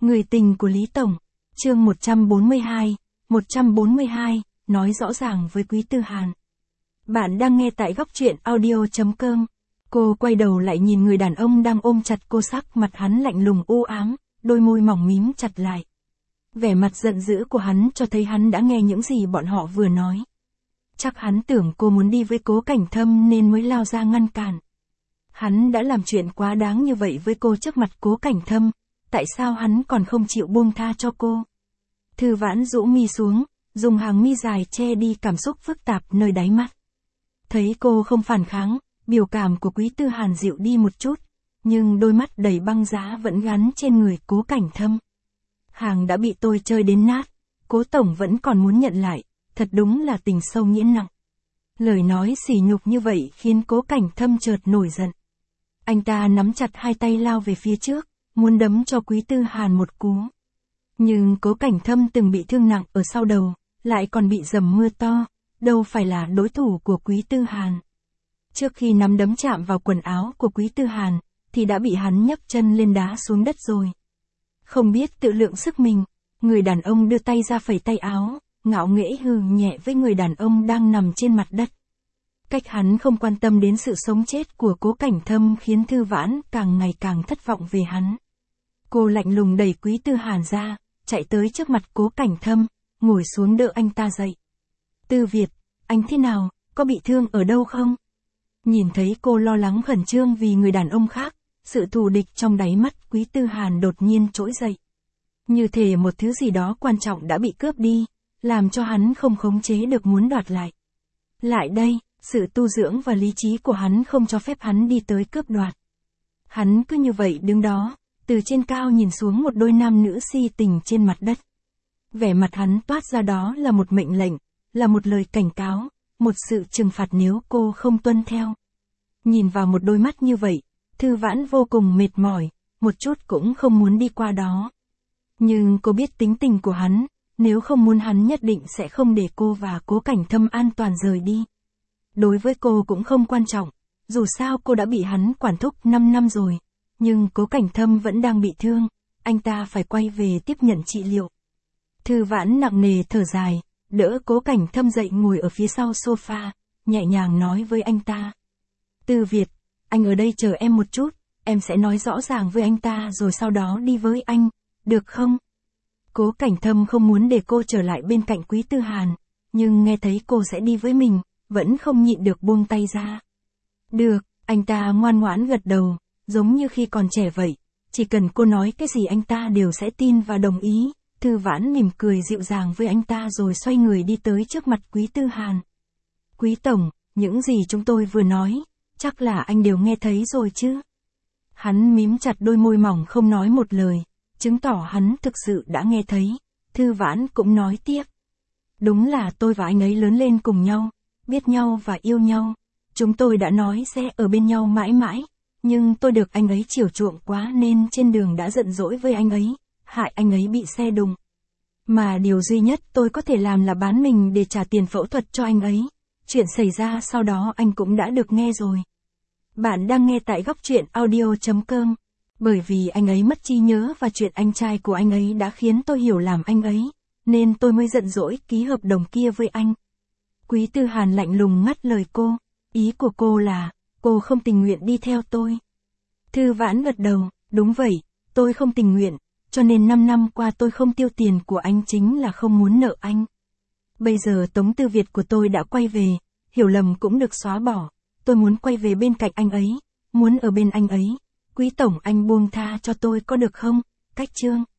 Người tình của Lý Tổng, chương 142, nói rõ ràng với Quý Tư Hàn. Bạn đang nghe tại góc truyện audio.com. Cô quay đầu lại nhìn người đàn ông đang ôm chặt cô, sắc mặt hắn lạnh lùng u ám, đôi môi mỏng mím chặt lại. Vẻ mặt giận dữ của hắn cho thấy hắn đã nghe những gì bọn họ vừa nói. Chắc hắn tưởng cô muốn đi với Cố Cảnh Thâm nên mới lao ra ngăn cản. Hắn đã làm chuyện quá đáng như vậy với cô trước mặt Cố Cảnh Thâm, tại sao hắn còn không chịu buông tha cho cô? Thư Vãn rũ mi xuống, dùng hàng mi dài che đi cảm xúc phức tạp nơi đáy mắt. Thấy cô không phản kháng, biểu cảm của Quý Tư Hàn dịu đi một chút, nhưng đôi mắt đầy băng giá vẫn gắn trên người Cố Cảnh Thâm. Hàng đã bị tôi chơi đến nát, Cố Tổng vẫn còn muốn nhận lại, thật đúng là tình sâu nghĩa nặng. Lời nói sỉ nhục như vậy khiến Cố Cảnh Thâm chợt nổi giận. Anh ta nắm chặt hai tay lao về phía trước, muốn đấm cho Quý Tư Hàn một cú. Nhưng Cố Cảnh Thâm từng bị thương nặng ở sau đầu, lại còn bị dầm mưa to, đâu phải là đối thủ của Quý Tư Hàn. Trước khi nắm đấm chạm vào quần áo của Quý Tư Hàn, thì đã bị hắn nhấc chân lên đá xuống đất rồi. Không biết tự lượng sức mình, người đàn ông đưa tay ra phẩy tay áo, ngạo nghễ hừ nhẹ với người đàn ông đang nằm trên mặt đất. Cách hắn không quan tâm đến sự sống chết của Cố Cảnh Thâm khiến Thư Vãn càng ngày càng thất vọng về hắn. Cô lạnh lùng đẩy Quý Tư Hàn ra, chạy tới trước mặt Cố Cảnh Thâm, ngồi xuống đỡ anh ta dậy. Tư Việt, anh thế nào, có bị thương ở đâu không? Nhìn thấy cô lo lắng khẩn trương vì người đàn ông khác, sự thù địch trong đáy mắt Quý Tư Hàn đột nhiên trỗi dậy. Như thể một thứ gì đó quan trọng đã bị cướp đi, làm cho hắn không khống chế được muốn đoạt lại. Lại đây, sự tu dưỡng và lý trí của hắn không cho phép hắn đi tới cướp đoạt. Hắn cứ như vậy đứng đó, từ trên cao nhìn xuống một đôi nam nữ si tình trên mặt đất. Vẻ mặt hắn toát ra đó là một mệnh lệnh, là một lời cảnh cáo, một sự trừng phạt nếu cô không tuân theo. Nhìn vào một đôi mắt như vậy, Thư Vãn vô cùng mệt mỏi, một chút cũng không muốn đi qua đó. Nhưng cô biết tính tình của hắn, nếu không muốn hắn nhất định sẽ không để cô và Cố Cảnh Thâm an toàn rời đi. Đối với cô cũng không quan trọng, dù sao cô đã bị hắn quản thúc 5 năm rồi, nhưng Cố Cảnh Thâm vẫn đang bị thương, anh ta phải quay về tiếp nhận trị liệu. Thư Vãn nặng nề thở dài, đỡ Cố Cảnh Thâm dậy ngồi ở phía sau sofa, nhẹ nhàng nói với anh ta. Tư Việt, anh ở đây chờ em một chút, em sẽ nói rõ ràng với anh ta rồi sau đó đi với anh, được không? Cố Cảnh Thâm không muốn để cô trở lại bên cạnh Quý Tư Hàn, nhưng nghe thấy cô sẽ đi với mình, vẫn không nhịn được buông tay ra. Được, anh ta ngoan ngoãn gật đầu, giống như khi còn trẻ vậy, chỉ cần cô nói cái gì anh ta đều sẽ tin và đồng ý. Thư Vãn mỉm cười dịu dàng với anh ta rồi xoay người đi tới trước mặt Quý Tư Hàn. Quý Tổng, những gì chúng tôi vừa nói, chắc là anh đều nghe thấy rồi chứ? Hắn mím chặt đôi môi mỏng không nói một lời, chứng tỏ hắn thực sự đã nghe thấy. Thư Vãn cũng nói tiếp. Đúng là tôi và anh ấy lớn lên cùng nhau, biết nhau và yêu nhau. Chúng tôi đã nói sẽ ở bên nhau mãi mãi, nhưng tôi được anh ấy chiều chuộng quá nên trên đường đã giận dỗi với anh ấy, hại anh ấy bị xe đụng. Mà điều duy nhất tôi có thể làm là bán mình để trả tiền phẫu thuật cho anh ấy. Chuyện xảy ra sau đó anh cũng đã được nghe rồi. Bạn đang nghe tại góc truyện audio.com. Bởi vì anh ấy mất trí nhớ và chuyện anh trai của anh ấy đã khiến tôi hiểu làm anh ấy, nên tôi mới giận dỗi ký hợp đồng kia với anh. Quý Tư Hàn lạnh lùng ngắt lời cô. Ý của cô là, cô không tình nguyện đi theo tôi. Thư Vãn gật đầu, đúng vậy, tôi không tình nguyện, cho nên 5 năm qua tôi không tiêu tiền của anh chính là không muốn nợ anh. Bây giờ Tống Tư Việt của tôi đã quay về, hiểu lầm cũng được xóa bỏ, tôi muốn quay về bên cạnh anh ấy, muốn ở bên anh ấy. Quý Tổng anh buông tha cho tôi có được không? Cách chương